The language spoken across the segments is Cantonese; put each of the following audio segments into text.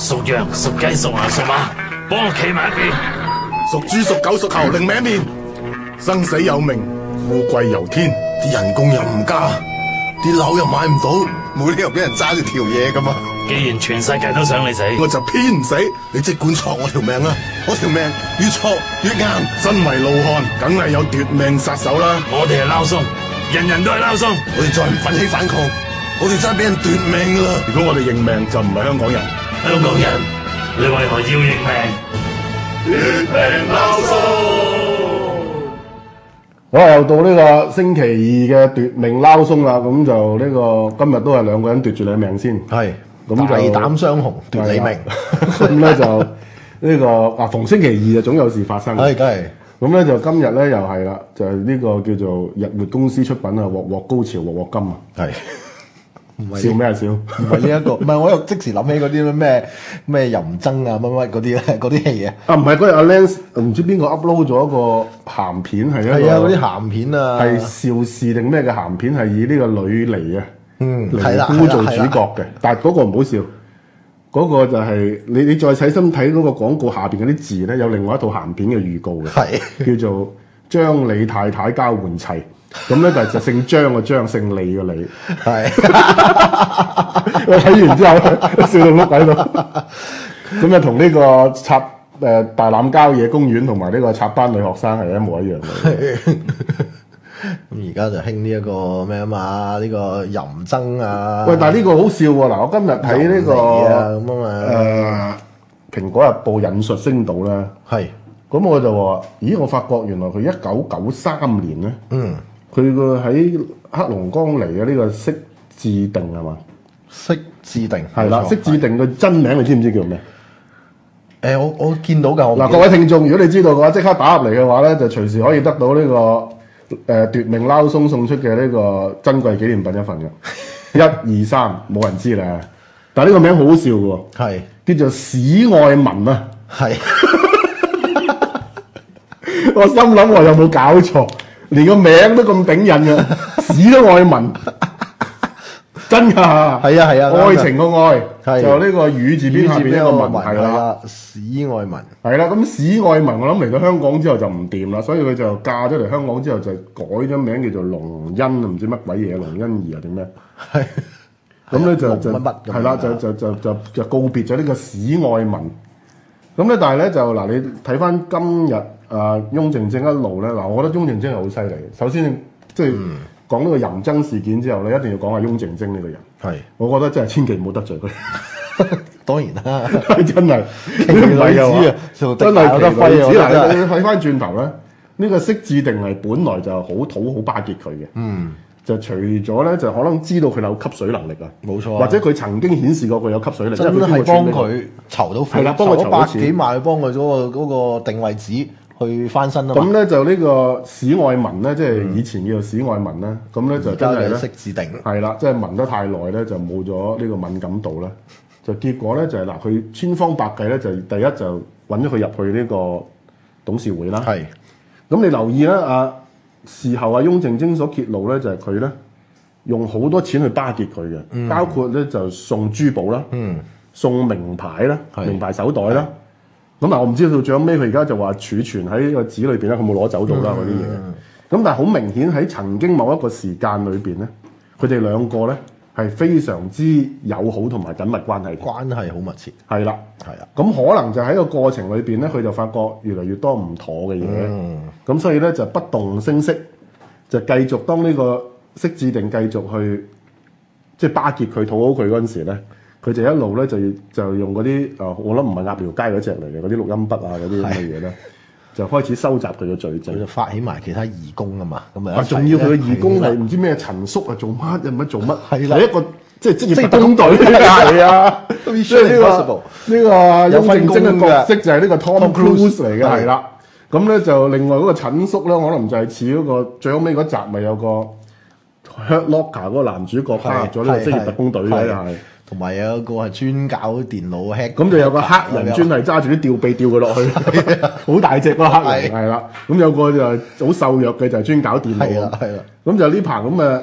屬羊、屬雞、屬牛、屬馬，幫我企埋一邊。 屬豬、屬狗、屬猴，另歪面。生死有命，富貴由天，啲人工又唔加，啲樓又買唔到，冇理由俾人揸住條嘢噶嘛。 既然全世界都想你死， 我就偏唔死。你即管挫我條命啦，我條命越挫越硬。身為老漢，梗係有奪命殺手啦。 我哋係撈鬆，人人都係撈鬆。 我哋再唔奮起反抗，我哋真係俾人奪命啦。如果我哋認命，就唔係香港人。 香港人，你為何要認命？ 奪命撈鬆。 好，又到呢個星期二嘅奪命撈鬆啦，咁就呢個今日都係兩個人奪住你命先， 係咁就大膽雙雄奪你命， 咁咧就呢個逢星期二就總有事發生， 係梗係， 咁咧就今日咧又係啦，就係呢個叫做日活公司出品啊，鑊鑊高潮鑊鑊金啊， 係唔係笑咩笑？ 唔係呢一個，唔係我又即時諗起嗰啲咩淫僧啊乜乜嗰啲咧，嗰啲戲啊， 啊唔係嗰日阿 Lance 唔知邊個 upload 咗一個鹹片係係啊嗰啲鹹片啊， 係邵氏定咩嘅鹹片係以呢個呂妮啊。 係尼啦姑做主角嘅，但係嗰個唔好笑，嗰、個就係、你再細心睇嗰個廣告下邊嗰啲字咧，有另外一套鹹片嘅預告嘅， 係叫做將你太太交換砌，咁咧就姓張嘅張，姓李嘅李， 係我睇完之後笑到碌喺度，咁就同呢個大欖郊野公園同埋呢個插班女學生係一模一樣嘅。 咁而家就興呢一個咩啊嘛？呢個淫僧啊！ 喂，但係呢個好笑喎！嗱，我今日睇呢個咁啊蘋果日報引述星島咧， 係咁我就話：咦！我發覺原來佢1993年咧，佢個喺黑龍江嚟嘅呢個釋志定係嘛？ 釋志定係啦，釋志定嘅真名你知唔知叫咩？ 我見到㗎， 嗱，各位聽眾，如果你知道嘅話，即刻打入嚟嘅話咧，就隨時可以得到呢個奪命撈鬆送出嘅呢個珍貴紀念品一份嘅。1、2、3，冇人知啦。但係呢個名好好笑嘅喎， 係叫做史愛文啊。 係我心諗我有冇搞錯？連個名都咁頂癮嘅，史都愛文，真㗎。 係啊係啊， 愛情個愛， 係就呢個宇字邊下邊一個文，係啦。 史愛文係啦，咁史愛文我諗嚟到香港之後就唔掂啦，所以佢就嫁咗嚟香港之後就改咗名叫做龍欣，唔知乜鬼嘢，龍欣怡啊定咩？ 係咁咧就乜乜係啦，就告別咗呢個史愛文。咁咧，但係咧就嗱，你睇翻今日翁靜晶一路咧，嗱，我覺得翁靜晶係好犀利嘅。首先即係講呢個淫僧事件之後咧，一定要講下翁靜晶呢個人。 係， 我覺得真係千祈唔好得罪佢。 當然啦， 真係奇女子啊， 真係有得揮啊！ 嗱，你睇翻轉頭咧，呢個釋志定係本來就好討好巴結佢嘅。就除咗咧，就可能知道佢有吸水能力啊， 冇錯， 或者佢曾經顯示過佢有吸水力， 真係幫佢籌到係啦，幫佢籌到錢 100幾萬，幫佢嗰個定位址去翻身啊嘛。 咁咧就呢個史愛文咧，即係以前叫做史愛文啦。咁咧就真係咧， 釋志定係啦，即係聞得太耐咧，就冇咗呢個敏感度啦。就結果咧就係嗱，佢千方百計咧，就第一就揾咗佢入去呢個董事會啦。 係， 咁你留意啦，事後翁靜晶所揭露咧，就係佢咧用好多錢去巴結佢嘅，包括咧就送珠寶啦，送名牌啦，名牌手袋啦。咁嗱，我唔知道到最後尾佢而家就話儲存喺個紙裏邊咧，佢冇攞走到啦嗰啲嘢。咁但係好明顯喺曾經某一個時間裏邊咧，佢哋兩個咧係非常之友好同埋緊密關係， 關係好密切。 係啦， 係啊。 咁可能就喺個過程裏邊咧，佢就發覺越嚟越多唔妥嘅嘢，咁所以咧就不動聲色，就繼續當呢個釋志定繼續去即係巴結佢、討好佢嗰陣時咧，佢就一路咧就用嗰啲我諗唔係鴨寮街嗰隻嚟嘅嗰啲錄音筆啊嗰啲咁嘅嘢咧，就開始收集佢嘅罪證， 佢就發起埋其他義工啊嘛，咁啊仲要佢嘅義工係唔知咩陳叔啊做乜又乜做乜， 係啦， 係一個即係職業特工隊係啊，即係呢個翁靜晶嘅角色就係呢個 Tom Cruise 嚟嘅係啦。咁咧就另外嗰個陳叔咧，可能就係似嗰個最後尾嗰集咪有個 Hurt Locker 嗰個男主角加入咗呢個職業特工隊嘅係， 同埋有一個係專搞電腦 hack， 咁就有個黑人專係揸住啲吊臂吊佢落去，好大隻嗰個黑人係啦。咁有個就係好瘦弱嘅就係專搞電腦， 係啦。 咁就呢棚咁嘅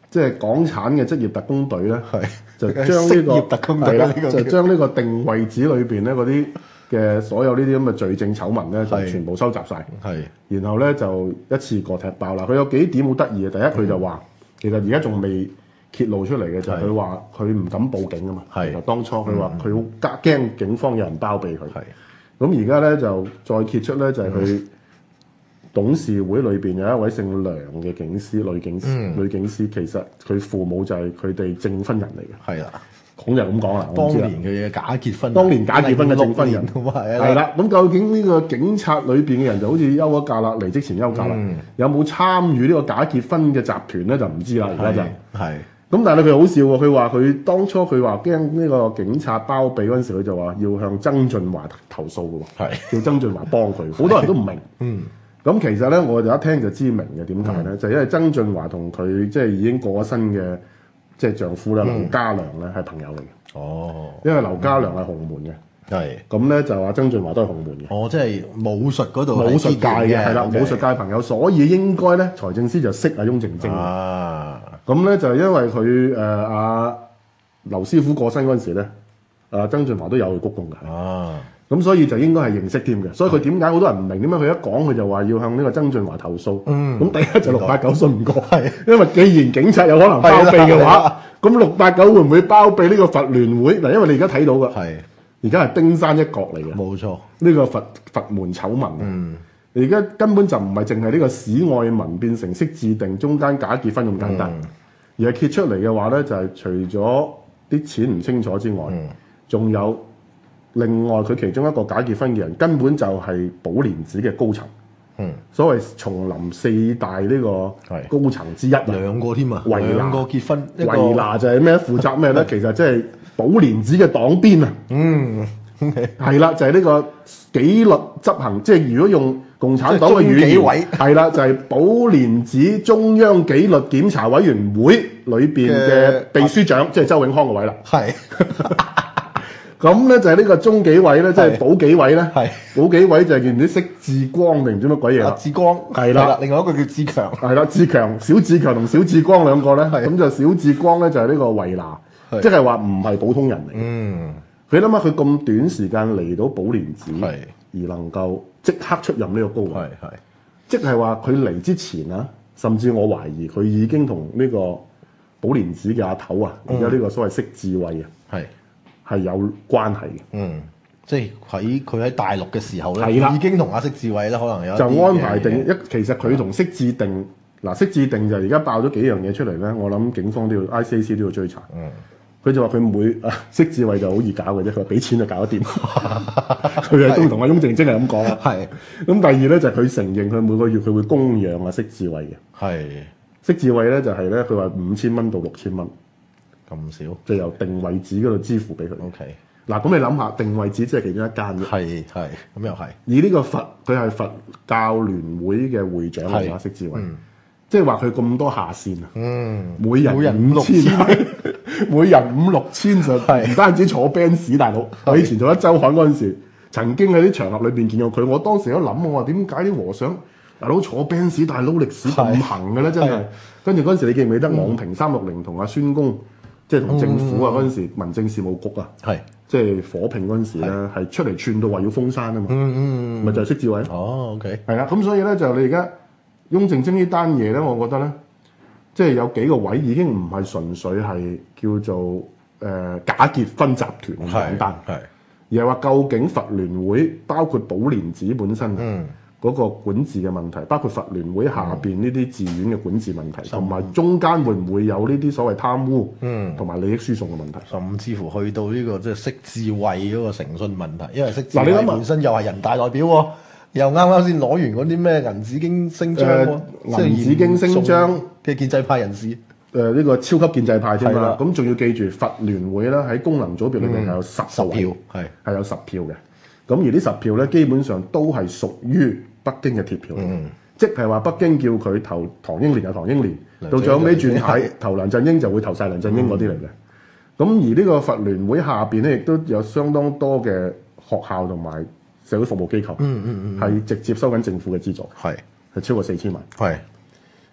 即係港產嘅職業特工隊咧， 係就將呢職業特工隊係啦呢個就將呢個定位紙裏邊咧嗰啲嘅所有呢啲咁嘅罪證醜聞咧，就係全部收集晒。 係然後咧就一次過踢爆啦。佢有幾點好得意嘅，第一佢就話，其實而家仲未揭露出嚟嘅就係佢話佢唔敢報警啊嘛。 係其實當初佢話佢好驚警方有人包庇佢。 係咁而家咧就再揭出咧就係佢董事會裏邊有一位姓梁嘅警司，女警司，其實佢父母就係佢哋證婚人嚟嘅。 係啦， 講就咁講啦，我當唔知啦年佢嘅假結婚， 當年假結婚嘅證婚人係係啦，咁究竟呢個警察裏邊嘅人就好似休咗假啦，離職前休假啦，有冇參與呢個假結婚嘅集團咧就唔知啦，而家就係咁，但係佢好笑喎，佢話佢當初佢話驚呢個警察包庇嗰陣時，佢就話要向曾俊華投訴嘅喎， 係叫曾俊華幫佢，好多人都唔明。咁其實咧，我就一聽就知明嘅，點解咧？就係因為曾俊華同佢即係已經過咗身嘅即係丈夫咧，劉家良咧係朋友嚟嘅。 哦， 因為劉家良係洪門嘅， 係咁咧就話曾俊華都係洪門嘅。 哦，即係武術嗰度武術界嘅係啦， OK 武術界朋友，所以應該咧財政司就識阿翁靜晶。 啊， 咁咧就因為佢阿劉師傅過身嗰陣時咧，曾俊華都有去鞠躬嘅。 啊， 咁所以就應該係認識添嘅。所以佢點解好多人唔明點解佢一講佢就話要向呢個曾俊華投訴？咁第一就689信唔過，因為既然警察有可能包庇嘅話，咁689會唔會包庇呢個佛聯會？嗱，因為你而家睇到嘅， 係而家係冰山一角嚟嘅。 冇錯， 呢個佛門醜聞，而家根本就唔係淨係呢個史愛民變成識字定中間假結婚咁簡單，而係揭出嚟嘅話咧，就係除咗啲錢唔清楚之外，仲有另外佢其中一個假結婚嘅人根本就係寶蓮寺嘅高層，所謂叢林四大呢個高層之一啊， 兩個添啊， 維拿兩個結婚，一個維拿就係咩？負責咩咧？其實即係寶蓮寺嘅黨鞭啊！係啦，就係呢個紀律執行，即係如果用共產黨嘅語言， 即係中紀委係啦，就係寶蓮寺中央紀律檢查委員會裏邊嘅秘書長，即係周永康個位啦。 係咁咧就係呢個中紀委咧，即係保紀委咧。 係保紀委就係叫唔知識志光定唔知乜鬼嘢啦。 阿志光係啦另外一個叫志強， 係啦，志強、小志強同小志光兩個咧， 係咁就小志光咧就係呢個維拿， 係即係話唔係普通人嚟。佢諗下佢咁短時間嚟到寶蓮寺， 係而能夠即刻出任呢個高位， 係即係話佢嚟之前啊，甚至我懷疑佢已經同呢個寶蓮寺嘅阿頭啊，而家呢個所謂釋智慧啊，係有關係嘅。 即係佢喺大陸嘅時候咧， 係啦已經同阿釋智慧咧，可能有一就啲安排定嘅其實佢同釋智定嗱，釋智定就而家爆咗幾樣嘢出嚟咧，我諗警方都要 ICAC 都要追查。佢就話佢釋智慧就好易搞嘅啫，佢話俾錢就搞得掂。佢係都同阿翁靜晶係咁講。 係咁第二咧就係佢承認佢每個月佢會供養阿釋智慧嘅。 係釋智慧咧就係咧佢話5000蚊到6000蚊， 咁少就由定位寺嗰度支付俾佢。 ，OK， 嗱，咁你諗下，定位寺只係其中一間嘅。 係咁又係而呢個佢係佛教聯會嘅會長嚟㗎，釋智慧。即係話佢咁多下線啊！每人5000，每人5-6000就唔單止坐 Benz 大佬。我以前做一週刊嗰陣時，曾經喺啲場合裏邊見過佢。我當時都諗，我話點解啲和尚大佬坐 Benz 大佬歷史咁行嘅咧？真係。跟住嗰陣時，你記唔記得網評360同阿孫公，即係同政府啊嗰陣時民政事務局啊，即係火拼嗰陣時咧，係出嚟串到話要封山啊嘛。咪就係釋智慧。 哦，OK， 係啦，咁所以咧就你而家。翁靜晶呢單嘢咧，我覺得咧，即係有幾個位已經唔係純粹係叫做假結婚集團咁簡單，而係話究竟佛聯會包括寶蓮寺本身嗰個管治嘅問題，包括佛聯會下邊呢啲寺院嘅管治問題，同埋中間會唔會有呢啲所謂貪污同埋利益輸送嘅問題， 甚至乎去到呢個即係釋智慧嗰個誠信問題，因為釋智嗱你諗下慧本身又係人大代表喎。又啱啱先攞完嗰啲咩銀紫荊星章喎， 銀紫荊星章嘅建制派人士， 呢個超級建制派添係啦啦，咁仲要記住佛聯會咧喺功能組別裏面係有10 票， 係有10票嘅，咁而呢10票咧基本上都係屬於北京嘅鐵票，即係話北京叫佢投唐英年就唐英年，到最後尾轉軚投梁振英就會投晒梁振英嗰啲嚟嘅，咁而呢個佛聯會下邊咧亦都有相當多嘅學校同埋社會服務機構，係直接收緊政府嘅資助，係超過4000萬。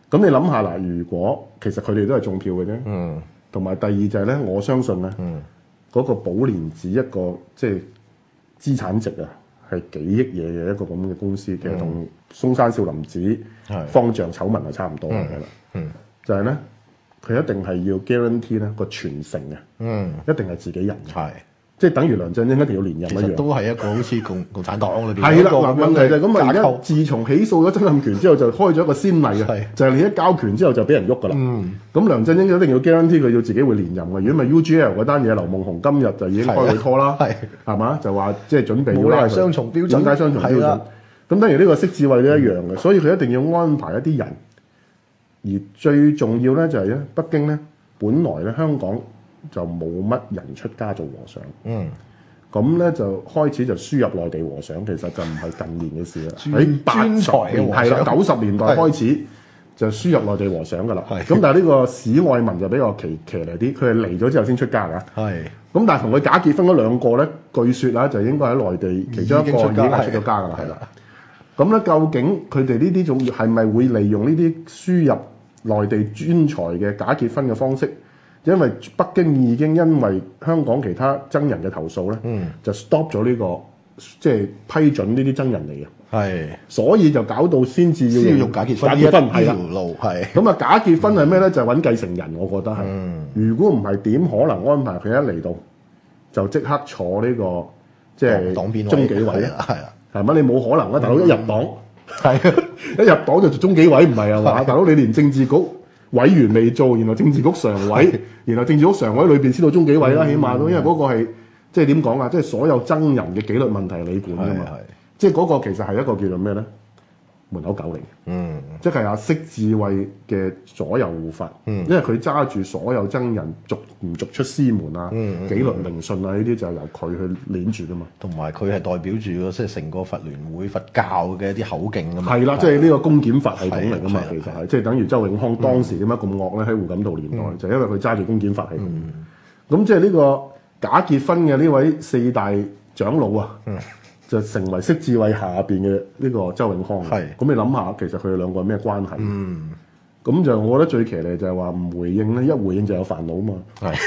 咁你諗下嗱，如果其實佢哋都係中票嘅啫，同埋第二就係咧，我相信咧，嗰個寶蓮寺一個即係資產值啊，係幾億嘢嘅一個咁嘅公司，其實同松山少林寺方丈醜聞係差唔多嘅啦。就係咧，佢一定係要 guarantee 咧個傳承嘅，一定係自己人嘅。即係等於梁振英一定要連任一樣， 其實都係一個好似共產黨裏邊係啦。嗱，問題就係咁啊！而家架構自從起訴咗曾蔭權之後，就開咗一個先例啊，就係你一交權之後就俾人喐噶啦。咁梁振英一定要 guarantee 佢要自己會連任嘅。如果唔係 UGL 嗰單嘢，劉夢熊今日就已經開會拖啦，係嘛？就話即係準備要拉佢。 雙重標準， 點解雙重標準？咁等於呢個釋智慧都一樣嘅，所以佢一定要安排一啲人。而最重要咧就係咧，北京咧本來咧香港就冇乜人出家做和尚。咁咧就開始就輸入內地和尚，其實就唔係近年嘅事啦。喺80年係啦，90年代開始就輸入內地和尚噶啦。咁但係呢個史愛民就比較騎呢啲，佢係嚟咗之後先出家㗎。咁但係同佢假結婚嗰兩個咧，據説啦就應該喺內地其中一個已經係出咗家㗎啦。係啦。咁咧究竟佢哋呢啲仲係咪會利用呢啲輸入內地專才嘅假結婚嘅方式？因為北京已經因為香港其他僧人嘅投訴咧，就 stop 咗呢個即係批准呢啲僧人嚟嘅，所以就搞到先至要用假結婚係啦。 路咁啊，假結婚係咩咧？就係揾繼承人，我覺得係。如果唔係，點可能安排佢一嚟到就即刻坐呢個即係中紀委啊？係咪？你冇可能啊！大佬一入黨一入黨就做中紀委，唔係啊嘛？大佬你連政治局委員未做，然後政治局常委，然後政治局常委裏邊先到中紀委啦，起碼都因為嗰個係即係點講啊？即係所有僧人嘅紀律問題你管㗎嘛，即係嗰個其實係一個叫做咩咧？門口狗嚟嘅，即係阿釋智慧嘅左右護法，因為佢揸住所有僧人逐唔逐出師門啊、紀律聆訊啊呢啲就係由佢去鏈住㗎嘛。同埋佢係代表住即係成個佛聯會佛教嘅一啲口徑㗎嘛。 係啦，即係呢個公檢法系統嚟㗎嘛，其實係即係等於周永康當時點解咁惡咧？喺胡錦濤年代就因為佢揸住公檢法系統。咁即係呢個假結婚嘅呢位四大長老啊。就成為釋智慧下邊嘅呢個周永康。咁你諗下，其實佢哋兩個係咩關係？咁就我覺得最騎呢就係話唔回應咧，一回應就有煩惱嘛。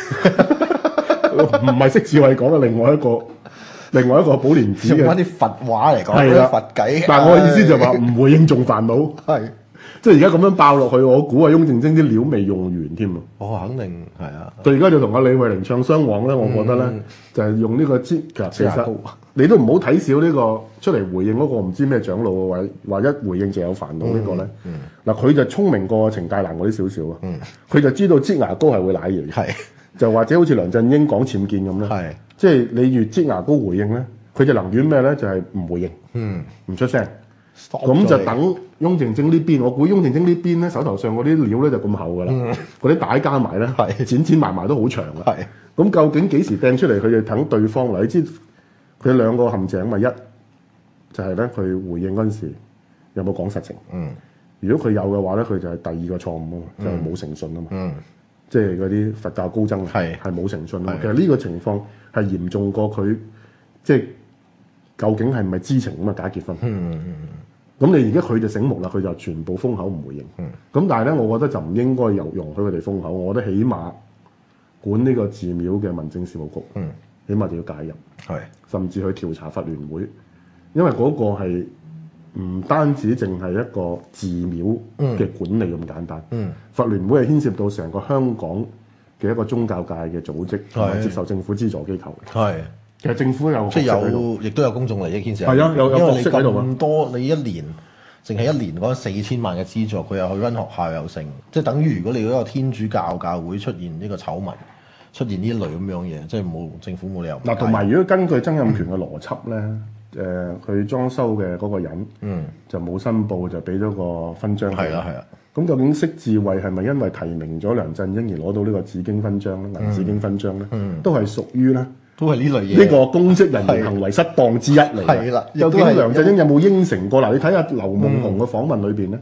唔係釋智慧講嘅，另外一個寶蓮寺用翻啲佛話嚟講，佛偈。 但係我嘅意思就係話唔回應仲煩惱。即係而家咁樣爆落去，我估啊，翁靜晶啲料未用完添啊！ 肯定係啊！ 佢而家就同阿李慧玲唱雙簧咧，我覺得咧就係用呢個其實你都唔好睇少呢個出嚟回應嗰個唔知咩長老話一回應就有煩惱呢個咧。嗱，佢就聰明過程介蘭嗰啲少少啊。佢就知道擠牙膏係會舐嘢，就或者好似梁振英講僭建咁咧。即係你越擠牙膏回應咧，佢就能遠咩咧？就係唔回應，唔出聲。咁就等翁靜晶呢邊，我估翁靜晶呢邊咧手頭上嗰啲料咧就咁厚噶啦，嗰啲帶加埋咧，剪埋埋都好長啦。咁究竟幾時掟出嚟？佢就等對方嚟。你知佢兩個陷阱咪一就係咧，佢回應嗰陣時有冇講實情？如果佢有嘅話咧，佢就係第二個錯誤啊，就係冇誠信啊嘛。即係嗰啲佛教高僧係冇誠信啊嘛。其實呢個情況係嚴重過佢即係究竟係唔係知情咁啊假結婚？咁你而家佢就醒目啦，佢就全部封口唔回應。咁但係咧，我覺得就唔應該容許佢哋封口。我覺得起碼管呢個寺廟嘅民政事務局，起碼就要介入，甚至去調查佛聯會，因為嗰個係唔單止淨係一個寺廟嘅管理咁簡單。佛聯會係牽涉到成個香港嘅一個宗教界嘅組織，同埋接受政府資助機構。其實政府有即係亦都有公眾利益牽涉。 係啊，有角色喺度咁多，你一年淨係一年嗰4000萬嘅資助，佢又去溫學校又成，即係等於如果你嗰個天主教教會出現呢個醜聞，出現呢一類咁樣嘢，即係冇政府冇理由。 嗱，同埋如果根據曾蔭權嘅邏輯咧，佢裝修嘅嗰個人，就冇申報就俾咗個勳章。係啦。咁究竟釋智慧係咪因為提名咗梁振英而攞到呢個紫荊勳章咧？銀紫荊勳章咧，都係屬於咧。 都係呢類嘢， 呢個公職人員行為失當之一嚟。係啦，究竟梁振英有冇應承過？嗱，你睇下劉夢熊嘅訪問裏邊咧，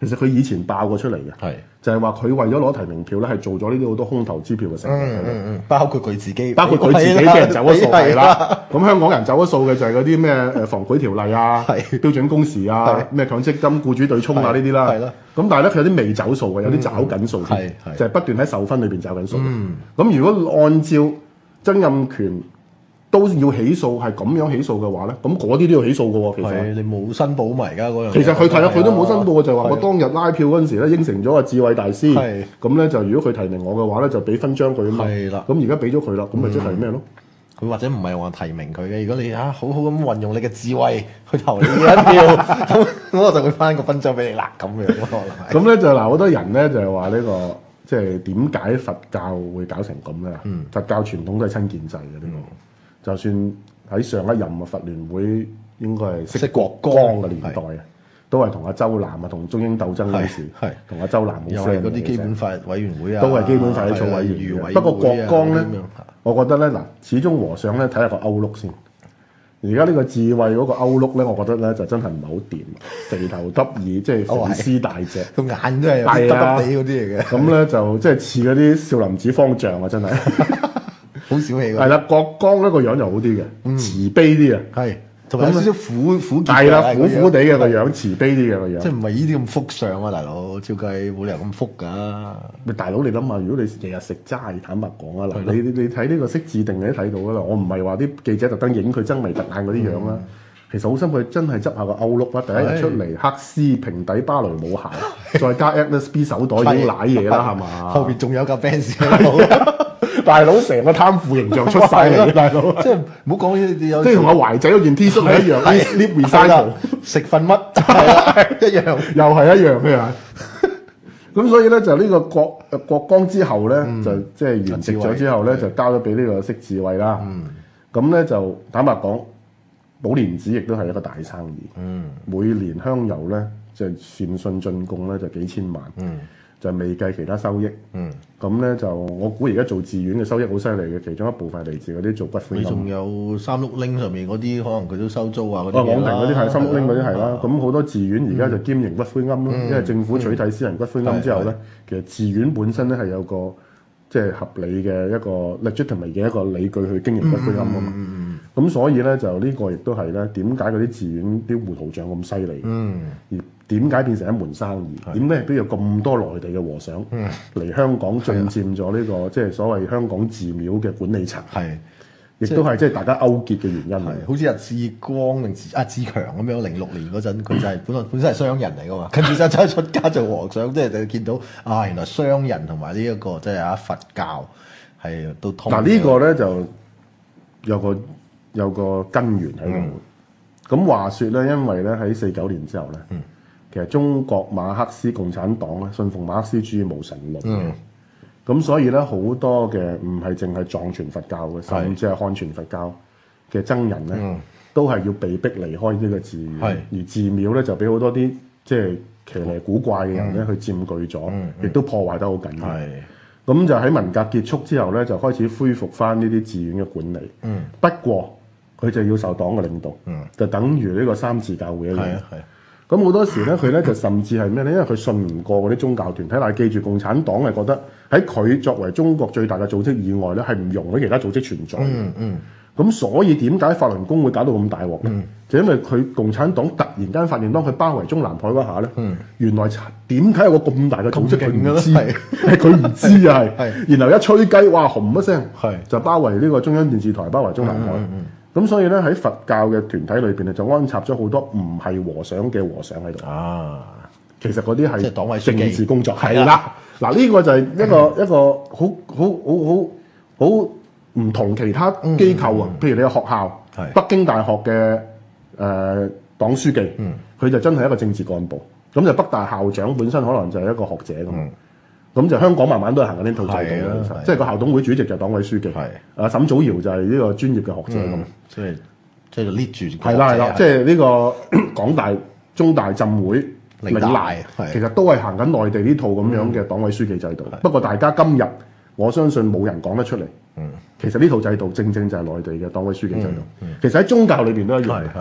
其實佢以前爆過出嚟嘅， 係就係話佢為咗攞提名票咧，係做咗呢啲好多空頭支票嘅成分。 包括佢自己， 包括佢自己俾人走咗數係係啦。咁香港人走咗數嘅就係嗰啲咩防賄條例啊、 係標準工時啊、咩強積金僱主對沖啊呢啲啦。 係啦。 咁但係咧，佢有啲未走數嘅，有啲找緊數添， 係就係不斷喺受分裏邊找緊數。咁如果按照曾蔭權都要起訴，係咁樣起訴嘅話咧，咁嗰啲都要起訴嘅喎。其實係你冇申報埋而家嗰樣嘢。 其實佢係啊，佢都冇申報嘅，就係話係我當日拉票嗰陣時咧，應承咗阿智慧大師係， 咁咧就如果佢提名我嘅話咧，就俾勳章佢啊嘛。 係啦咁而家俾咗佢啦，咁咪即係咩咯？ 佢或者唔係話提名佢嘅，如果你好好咁運用你嘅智慧去投你嘅一票，咁我就會翻個勳章俾你啦，咁樣咯可能係。 咁咧就嗱，好多人咧就係話呢個即係點解佛教會搞成咁咧？佛教傳統都係親建制嘅呢個，就算喺上一任嘅佛聯會應該係釋國光嘅年代啊，都係同阿周南啊同中英鬥爭嗰時， 係同阿周南冇又 friend 係嗰啲基本法委員會啊， 都係基本法啲草委員漁委會啊不過國光咧咁樣， 我覺得咧嗱，始終和尚咧睇下個歐碌先。而家呢個智慧嗰個歐碌咧，我覺得咧就真係唔係好掂，肥頭耷耳，即係肥屍大隻， 個眼都係有啲耷耷地嗰啲嚟嘅， 咁咧就即係似嗰啲少林寺方丈啊，真係。 好小氣㗎。 係啦，國光呢個樣就好啲嘅，慈悲啲啊， 係，同埋有少少苦澀係啦， 嘅苦苦地嘅個樣，慈悲啲嘅個樣。 即係唔係呢啲咁福相啊，大佬？照計冇理由咁福㗎。 咪大佬，你諗下，如果你日日食齋，坦白講啊，嗱，你睇呢個識字定你都睇到㗎啦。我唔係話啲記者特登影佢爭眉突眼嗰啲樣啦。其實好心佢真係執下個歐碌啦，第一日出嚟黑絲平底芭蕾舞鞋，再加 Agnes B 手袋已經舐嘢啦，係嘛？ 後邊仲有架 Benz 喺度。 大佬成個貪腐形象出晒嚟，大佬。 即係唔好講呢啲有。 即係同阿懷仔嗰件 T 恤係一樣，Sleep Recycle 食瞓乜一樣， 又係一樣嘅啊！咁所以咧就呢個國光之後咧，就即係完食咗之後咧，就交咗俾呢個釋智慧啦。咁咧就坦白講，寶蓮寺亦都係一個大生意。每年香油咧就善信進貢咧就幾千萬。就未計其他收益。咁咧就我估而家做寺院嘅收益好犀利嘅，其中一部分係嚟自嗰啲做骨灰龕。 你仲有三碌拎上面嗰啲，可能佢都收租啊嗰啲。 昂坪嗰啲係三碌拎嗰啲係啦。咁好多寺院而家就兼營骨灰龕咯，因為政府取締私人骨灰龕之後咧，其實寺院本身咧係有個即係合理嘅一個 legitimate 嘅一個理據去經營骨灰龕啊嘛。咁所以咧就呢個亦都係咧點解嗰啲寺院啲戶頭帳咁犀利？而點解變成一門生意？點解都有咁多內地嘅和尚嚟香港進佔咗呢個即係所謂香港寺廟嘅管理層？ 係， 亦都係即係大家勾結嘅原因嚟。 好似阿志光定阿志強咁樣，06年嗰陣佢就係本身係商人嚟噶嘛，跟住就走去出家做和尚，即係就見到啊原來商人同埋呢一個即係佛教係都通。 嗱呢個咧就有個根源喺度。咁話說咧，因為咧喺49年之後咧，其實中國馬克思共產黨咧信奉馬克思主義無神論。咁所以咧好多嘅唔係淨係藏傳佛教嘅，甚至係漢傳佛教嘅僧人咧，都係要被逼離開呢個寺院，而寺廟咧就俾好多啲即係奇離古怪嘅人咧去佔據咗，亦都破壞得好緊要。咁就喺文革結束之後咧，就開始恢復翻呢啲寺院嘅管理。不過佢就要受黨嘅領導，就等於呢個三自教會一樣。咁好多時咧，佢咧就甚至係咩咧？因為佢信唔過嗰啲宗教團體，但係記住共產黨係覺得喺佢作為中國最大嘅組織以外咧，係唔容許其他組織存在嘅。咁所以點解法輪功會搞到咁大鑊咧？就因為佢共產黨突然間發現，當佢包圍中南海嗰下咧，原來點解有個咁大嘅組織佢唔知，係佢唔知啊係。然後一吹雞，哇轟一聲，就包圍呢個中央電視台，包圍中南海。咁所以咧喺佛教嘅團體裏邊咧，就安插咗好多唔係和尚嘅和尚喺度。其實嗰啲係黨委書記政治工作，係啦。嗱呢個就係一個好唔同其他機構啊。譬如你個學校，北京大學嘅黨書記，佢就真係一個政治幹部。咁就北大校長本身可能就係一個學者咁。咁就香港慢慢都係行緊呢套制度啦，即係個校董會主席就係黨委書記，沈祖堯就係呢個專業嘅學者咁， 即係 lead 住。 係啦，即係呢個港大、中大、浸會、嶺大，其實都係行緊內地呢套咁樣嘅黨委書記制度。不過大家今日我相信冇人講得出嚟。其實呢套制度正正就係內地嘅黨委書記制度。其實喺宗教裏邊都一樣。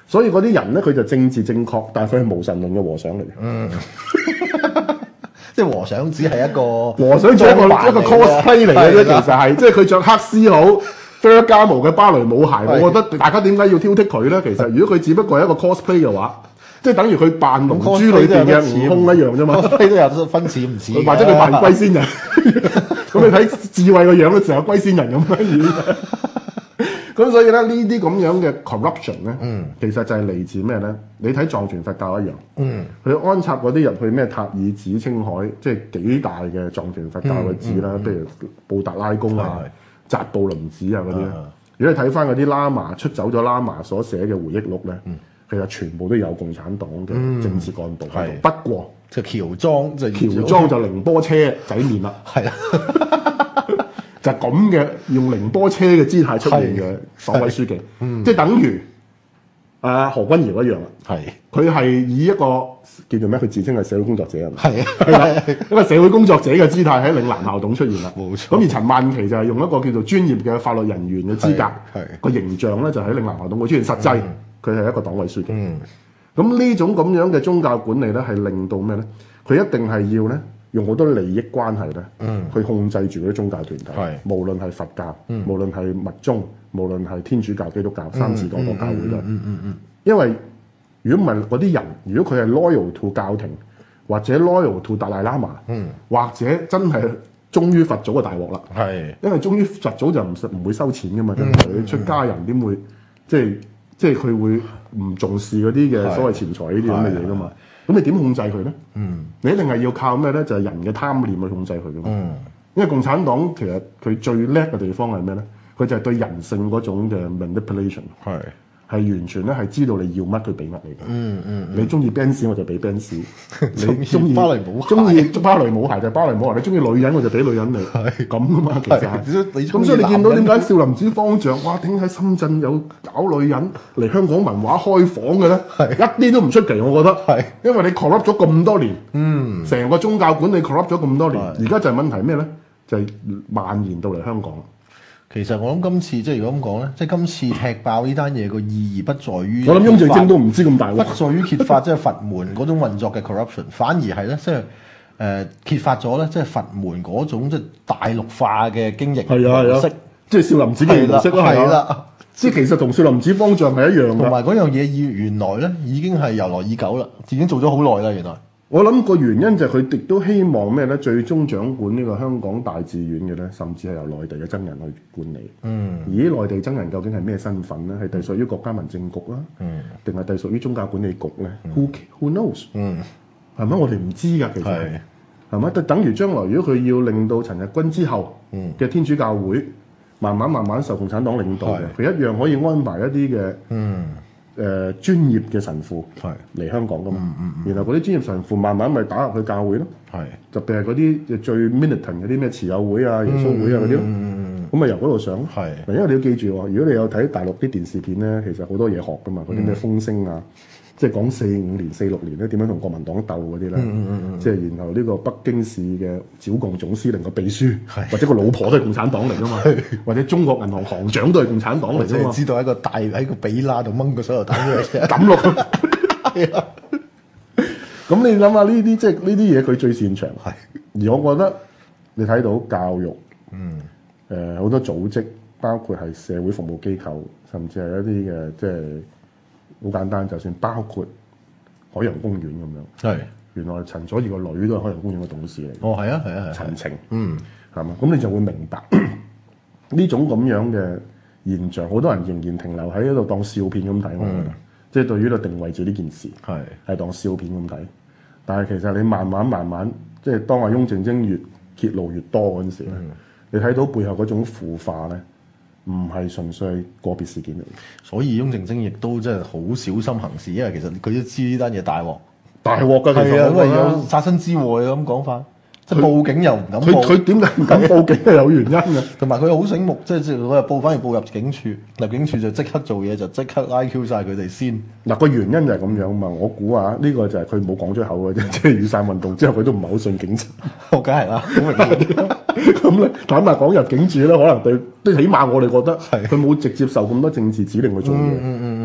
所以嗰啲人咧，佢就政治正確，但係佢係無神論嘅和尚嚟嘅。 即係和尚只係一個和尚做一個 cosplay 嚟嘅啫，其實係即係佢着黑絲好 Ferragamo 嘅芭蕾舞鞋，我覺得大家點解要挑剔佢咧？其實如果佢只不過係一個 cosplay 嘅話，即係等於佢扮龍珠裏邊嘅悟空一樣啫嘛。 cosplay 都有分似唔似， 或者佢扮龜仙人，咁你睇智慧個樣都成個龜仙人咁樣。咁所以咧呢啲咁樣嘅 corruption 咧，其實就係嚟自咩咧？你睇藏傳佛教一樣，佢安插嗰啲入去咩塔爾寺、青海，即係幾大嘅藏傳佛教嘅寺啦，譬如布達拉宮啊、扎布林寺啊嗰啲咧。如果你睇翻嗰啲喇嘛出走咗喇嘛所寫嘅回憶錄咧，其實全部都有共產黨嘅政治幹部喺度。不過就喬裝就寧波車仔面啦， 係啊。 就係咁嘅用寧波車嘅姿態出現嘅黨委書記，即係等於何君堯一樣啦。係佢係以一個叫做咩？佢自稱係社會工作者啊。係一個社會工作者嘅姿態喺嶺南校董出現啦。冇錯。咁而陳曼琪就係用一個叫做專業嘅法律人員嘅資格，個形象咧就喺嶺南校董會出現。實際佢係一個黨委書記。咁呢種咁樣嘅宗教管理咧，係令到咩咧？佢一定係要咧。用好多利益關係咧，去控制住嗰啲宗教團體，無論係佛教，無論係密宗，無論係天主教、基督教、三自個個教會都。因為如果唔係嗰啲人，如果佢係 loyal to 教廷，或者 loyal to 達賴喇嘛，或者真係忠於佛祖嘅大鑊啦。因為忠於佛祖就唔會收錢噶嘛，佢出家人點會即係佢會唔重視嗰啲嘅所謂錢財呢啲咁嘅嘢噶嘛？咁你點控制佢咧？你一定係要靠咩咧？就係人嘅貪念去控制佢噶嘛。因為共產黨其實佢最叻嘅地方係咩咧？佢就係對人性嗰種嘅 manipulation，係完全咧係知道你要乜佢俾乜你嘅。你中意 Benz 我就俾 Benz，你中意芭蕾舞鞋就係芭蕾舞鞋，你中意女人我就俾女人你，咁噶嘛其實係。咁所以你見到點解少林寺方丈哇點解喺深圳有搞女人嚟香港文化開房嘅咧？一啲都唔出奇，我覺得。因為你 corrupt 咗咁多年，成個宗教管理 corrupt 咗咁多年，而家就係問題咩咧？就係蔓延到嚟香港。 其實我諗今次即係如果咁講咧，即係今次踢爆呢單嘢個意義不在於， 我諗雍正精都唔知咁大鑊， 不在於揭發即係佛門嗰種運作嘅 corruption， 反而係咧即係揭發咗咧即係佛門嗰種即係大陸化嘅經營模式，即係少林寺嘅模式咯，係啦，即係其實同少林寺方丈係一樣嘅，同埋嗰樣嘢原來咧已經係由來已久啦，已經做咗好耐啦，原來。 我諗個原因就係佢亦都希望咩咧？最終掌管呢個香港大寺院嘅咧，甚至係由內地嘅僧人去管理。而啲內地僧人究竟係咩身份咧？係隸屬於國家民政局啦，定係隸屬於宗教管理局咧？Who knows？係咪？我哋唔知㗎，其實係咪？等於將來如果佢要令到陳日君之後嘅天主教會慢慢受共產黨領導嘅，佢一樣可以安排一啲嘅專業嘅神父嚟香港噶嘛，然後嗰啲專業神父慢慢咪打入去教會咯，特別係嗰啲最 militant 嗰啲咩慈幼會啊、耶穌會啊嗰啲咯，咁咪由嗰度上。嗱，因為你要記住喎，如果你有睇大陸啲電視片咧，其實好多嘢學噶嘛，嗰啲咩風聲啊，即係講45年、46年咧點樣同國民黨鬥嗰啲咧，即係然後呢個北京市嘅剿共總司令個秘書，或者個老婆都係共產黨嚟噶嘛，或者中國銀行行長都係共產黨嚟噶嘛， 知道喺個大喺個比拉度掹個手榴彈出嚟抌落去。咁你諗下呢啲即係呢啲嘢佢最擅長，而我覺得你睇到教育，好多組織，包括係社會服務機構，甚至係一啲嘅即係好簡單，就算包括海洋公園咁樣，原來陳佐洱個女都係海洋公園嘅董事嚟。 哦，係啊， 陳晴，係嘛？咁你就會明白呢種咁樣嘅現象，好多人仍然停留喺一度當笑片咁睇，我覺得，即係對於呢個定位住呢件事係當笑片咁睇。但係其實你慢慢，即係當阿雍正精越揭露越多嗰陣時咧，你睇到背後嗰種腐化咧，唔係純粹個別事件嚟。 所以雍正精亦都真係好小心行事，因為其實佢都知呢單嘢大鑊㗎。其實因為有殺身之禍咁講法。即係報警又唔敢報， 佢點解唔敢報警係有原因嘅。 同埋佢好醒目，即係佢又報反而報入境處，入境處就即刻做嘢，就即刻拉 Q 晒佢哋先。嗱個原因就係咁樣嘛，我估啊，呢個就係佢冇講出口嘅啫。即係雨傘運動之後，佢都唔係好信警察。 梗係啦，好明顯。 咁咧坦白講，入境處咧，可能對起碼我哋覺得佢冇直接受咁多政治指令去做嘢。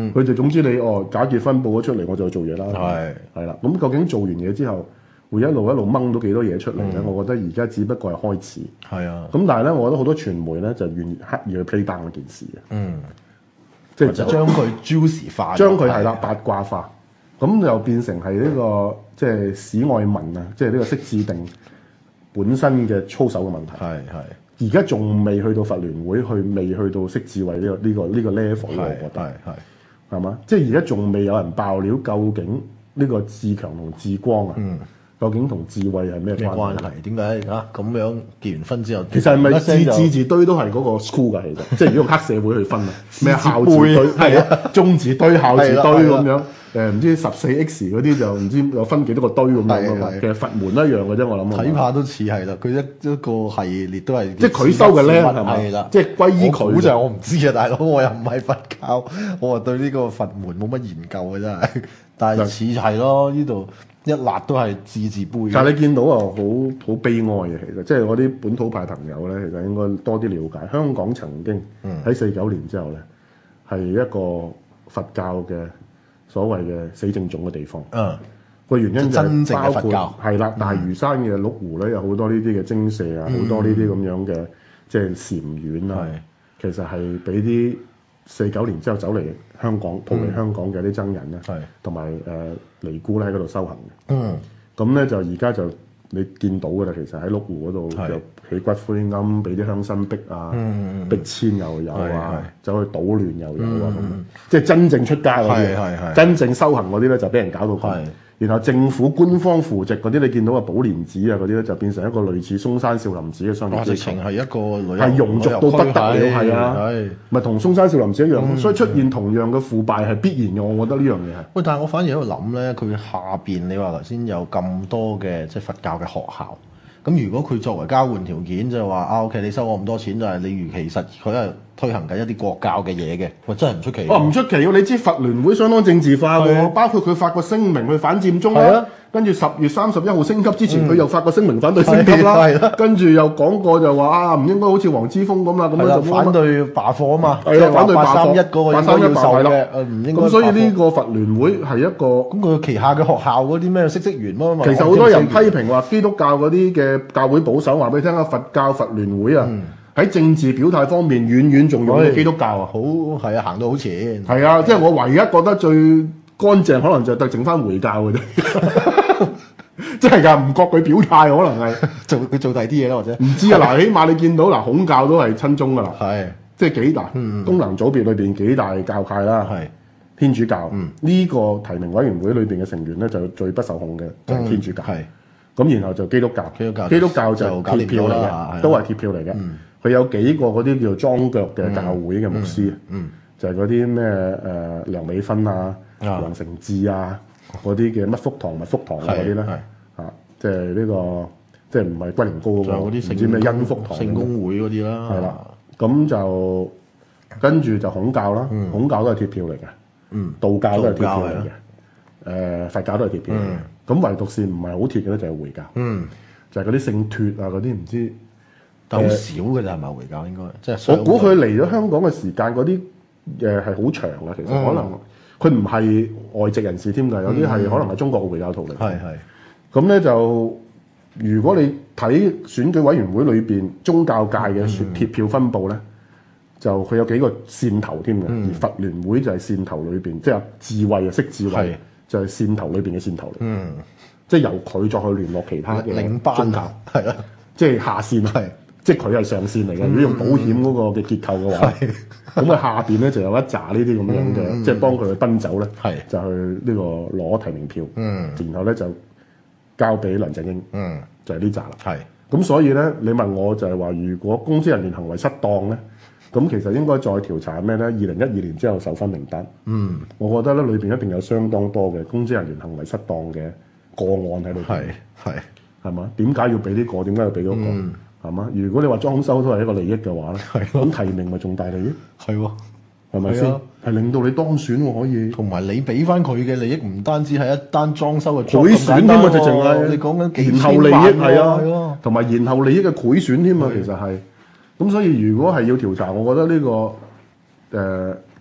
佢就總之你假結婚報咗出嚟，我就做嘢啦。 係係啦。咁究竟做完嘢之後，會一路掹到幾多嘢出嚟咧？我覺得而家只不過係開始。 係啊。 咁但係咧，我覺得好多傳媒咧就願意刻意去 play down 嗰件事嘅。即係將佢 juicy 化， 將佢係啦八卦化，咁就變成係呢個即係史愛文啊，即係呢個釋智定本身嘅操守嘅問題。 係。 而家仲未去到佛聯會，未去到釋智慧呢個 level，我覺得係嘛？即係而家仲未有人爆料，究竟呢個自強同自光啊，究竟同智慧係咩關係？ 點解咁樣結完婚之後， 其實係咪字堆都係嗰個 school 㗎？其實即係如果用黑社會去分啊，咩孝字堆係啊，中字堆、孝字堆咁樣。唔知14X 嗰啲就唔知有分幾多個堆咁樣嘛。其實佛門一樣嘅啫，我諗睇怕都似係啦。佢一個系列都係即係佢收嘅咧，係咪？即係歸依佢。 估就我唔知啊，大佬，我又唔係佛教，我對呢個佛門冇乜研究嘅真係。但係似係咯，呢度一辣都係字輩。 但係你見到啊，好悲哀嘅其實，即係我啲本土派朋友咧，其實應該多啲了解香港曾經喺49年之後咧，係一個佛教嘅所謂嘅死正種嘅地方。個原因就係包括係啦，大嶼山嘅鹿湖咧有好多呢啲嘅精舍啊，好多呢啲咁樣嘅即係禪院啊，其實係俾啲49年之後走嚟香港逃離香港嘅啲僧人咧，同埋尼姑咧喺嗰度修行嘅。咁咧就而家就你見到㗎啦，其實喺鹿湖嗰度就起骨灰龕，俾啲香辛壁啊、壁籤又有啊，走去搗亂又有啊咁。即係真正出家嗰啲，真正修行嗰啲咧就俾人搞到咁。然後政府官方扶植嗰啲，你見到嘅寶蓮寺啊嗰啲咧，就變成一個類似松山少林寺嘅商業機構。直情係一個係庸俗到不得了，係啊，咪同松山少林寺一樣。所以出現同樣嘅腐敗係必然嘅，我覺得呢樣嘢係。 喂，但係我反而喺度諗咧，佢下邊你話頭先有咁多嘅即係佛教嘅學校。咁如果佢作為交換條件，就係話OK，你收我咁多錢，就係你如其實佢係推行緊一啲國教嘅嘢嘅，喂，真係唔出奇。 唔出奇喎！你知佛聯會相當政治化喎，包括佢發個聲明去反佔中啦，跟住10月31號升級之前，佢又發個聲明反對升級啦，跟住又講過就話唔應該好似黃之鋒咁啦，咁樣就反對罷課啊嘛， 係啊，反對罷課 831嗰個應該要受嘅，唔應該。 咁所以呢個佛聯會係一個咁佢旗下嘅學校嗰啲咩嗇色園啊嘛， 其實好多人批評話基督教嗰啲嘅教會保守，話俾你聽啊，佛教佛聯會啊。喺政治表態方面，遠遠仲用基督教啊！ 好係啊，行到好前。 係啊，即係我唯一覺得最乾淨，可能就係剩翻回教嘅啫。真係㗎，唔覺佢表態，可能係佢做第啲嘢啦，或者唔知啊。嗱，起碼你見到嗱，孔教都係親宗㗎啦。 係， 即係幾大功能組別裏邊幾大教派啦。係天主教。呢個提名委員會裏邊嘅成員咧，就最不受控嘅就係天主教。係。咁然後就基督教。基督教就鐵票嚟嘅，都係鐵票嚟嘅。佢有幾個嗰啲叫做莊腳嘅教會嘅牧師，就係嗰啲咩梁美芬啊、黃成智啊嗰啲嘅乜福堂、乜福堂啊嗰啲咧，即係呢個即係唔係龜苓膏嗰個，唔知咩恩福堂、 聖公會嗰啲啦， 係啦，咁就跟住就孔教啦，孔教都係鐵票嚟嘅，道教都係鐵票嚟嘅，佛教都係鐵票嚟嘅，咁唯獨是唔係好鐵嘅咧就係回教，就係嗰啲聖韜啊嗰啲唔知。 好少嘅咋係咪回教應該？即係我估佢嚟咗香港嘅時間嗰啲係好長嘅，其實可能佢唔係外籍人士添㗎，有啲係可能係中國嘅回教徒嚟。係。咁咧就如果你睇選舉委員會裏邊宗教界嘅鐵票分佈咧，就佢有幾個線頭添嘅，而佛聯會就係線頭裏邊，即係智慧啊，識智慧就係線頭裏邊嘅線頭嚟。即係由佢再去聯絡其他嘅宗教，係啦，即係下線係。即係佢係上線嚟嘅，如果用保險嗰個嘅結構嘅話，咁佢下邊咧就有一紮呢啲咁樣嘅，即係幫佢去奔走咧，就去呢個攞提名票，然後咧就交俾梁振英，就係呢紮啦。咁所以咧，你問我就係話，如果公職人員行為失當咧，咁其實應該再調查咩咧？2012年之後授勳名單，我覺得咧裏邊一定有相當多嘅公職人員行為失當嘅個案喺度。係嘛？點解要俾呢個？點解要俾嗰個？係嘛？如果你話裝修都係一個利益嘅話咧，咁提名咪仲大利益？係喎，係咪先？係令到你當選喎，可以。同埋你俾翻佢嘅利益，唔單止係一單裝修嘅賄選添啊，直情係你講緊延後利益係啊，同埋延後利益嘅賄選添啊，其實係。咁所以如果係要調查，我覺得呢個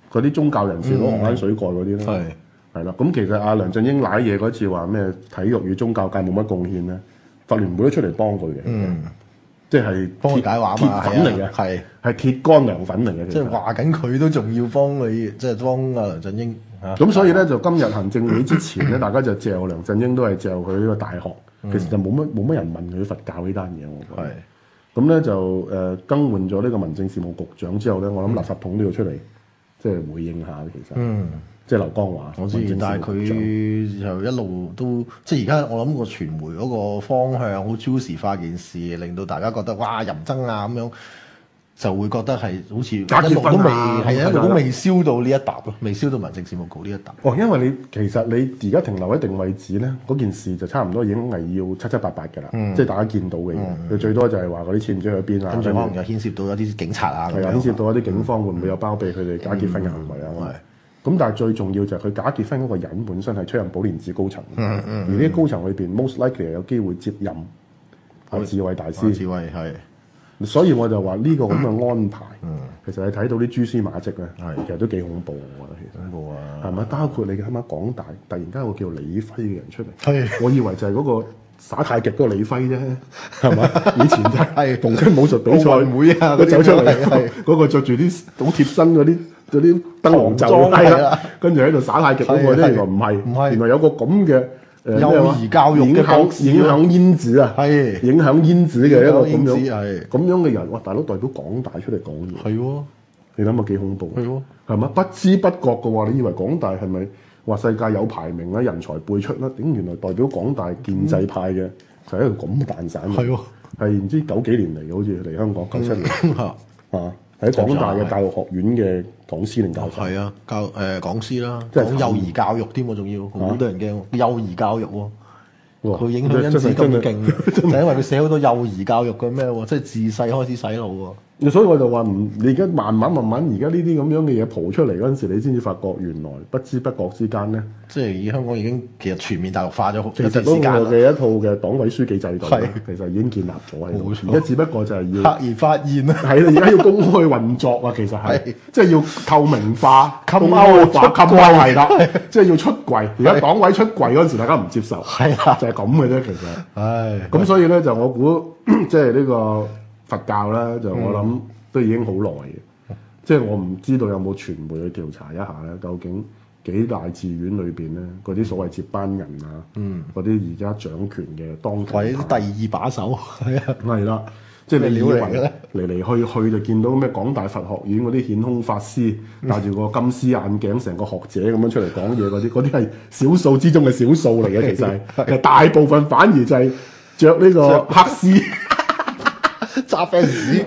嗰啲宗教人士攞荷蘭水蓋嗰啲咧，係啦。咁其實阿梁振英賴嘢嗰次話咩體育與宗教界冇乜貢獻咧，法聯會都出嚟幫佢嘅，即係幫佢解話嘛， 鐵粉嚟嘅，係鐵乾涼粉嚟嘅。 即係話緊佢都仲要幫你，即係幫阿梁振英嚇。 咁所以咧就今日行政會之前咧，大家就嚼梁振英都係嚼佢呢個大學，其實就冇乜人問佢佛教呢單嘢，我覺得。咁咧就更換咗呢個民政事務局長之後咧，我諗垃圾桶都要出嚟，即係回應下其實。即係劉江華， 我知，但係佢就一路都即係而家我諗個傳媒嗰個方向好 juicy 化件事，令到大家覺得哇淫爭啊咁樣，就會覺得係好似一路都未係一路都未燒到呢一笪咯，未燒到民政事務局呢一笪。 哦，因為其實你而家停留喺定位置咧，嗰件事就差唔多已經係要七七八八㗎啦，即係大家見到嘅嘢。佢最多就係話嗰啲錢唔知去邊啊， 跟住可能又牽涉到一啲警察啊， 係啊，牽涉到一啲警方會唔會有包庇佢哋假結婚嘅行為啊？咁但係最重要就係佢假結婚嗰個人本身係出任寶蓮寺高層，而呢啲高層裏邊 most likely 係有機會接任阿智慧大師。 智慧係， 所以我就話呢個咁嘅安排，其實你睇到啲蛛絲馬跡咧，其實都幾恐怖，我覺得其實恐怖啊，係咪？包括你睇下港大突然間有個叫李輝嘅人出嚟，我以為就係嗰個耍太極嗰個李輝啫，係嘛？以前就係逢親武術比賽會啊，佢走出嚟，嗰個着住啲好貼身嗰啲燈籠袖，跟住喺度耍太極嗰個咧，原來唔係，原來有個咁嘅幼兒教育嘅影響煙子啊，影響煙子嘅一個咁樣嘅人，哇！大佬代表港大出嚟講嘢，係喎，你諗下幾恐怖，係喎，係嘛？不知不覺嘅喎，你以為港大係咪話世界有排名啦，人才輩出啦？點原來代表港大建制派嘅就係一個咁嘅蛋散，係喎，係唔知90幾年嚟嘅，好似嚟香港97年啊。喺港大嘅教育學院嘅講師定教授，係啊， 講師啦，講幼兒教育添喎，仲要好多人驚幼兒教育喎，佢影響因子咁勁，就因為佢寫好多幼兒教育嘅咩喎，即係自細開始洗腦喎。 所以我就話你而家慢慢，而家呢啲咁樣嘅嘢蒲出嚟嗰陣時，你先至發覺原來不知不覺之間咧， 即係香港已經其實全面大陸化咗好長時間。其實嗰個嘅一套嘅黨委書記制度，其實已經建立咗喺度。而家只不過就係要刻意發現啦， 係啦，而家要公開運作啊，其實係即係要透明化、公開化、襟歐係啦，即係要出櫃。而家黨委出櫃嗰陣時，大家唔接受，係啦，就係咁嘅啫。其實，咁所以咧就我估即係呢個。佛教咧就我諗都已經好耐嘅，即係我唔知道有冇傳媒去調查一下咧，究竟幾大寺院裏邊咧嗰啲所謂接班人啊，嗰啲而家掌權嘅當權，或者第二把手， 係啦，即係你以為嚟嚟去就見到咩港大佛學院嗰啲顯空法師戴住個金絲眼鏡，成個學者咁樣出嚟講嘢嗰啲係少數之中嘅少數嚟嘅，其實大部分反而就係着呢個黑絲。 揸 fans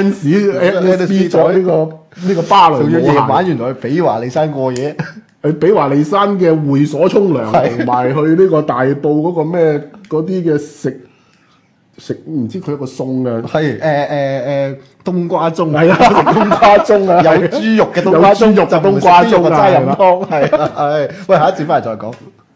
，LSD 咗呢個芭蕾舞， 仲要夜晚原來去比華利山過夜， 去比華利山嘅會所沖涼，同埋去呢個大埔嗰個咩嗰啲嘅食唔知佢一個餸嘅， 係冬瓜盅， 係啊，食冬瓜盅啊， 有豬肉嘅冬瓜盅，就冬瓜盅啊，齋飲湯，係，喂，下一節翻嚟再講。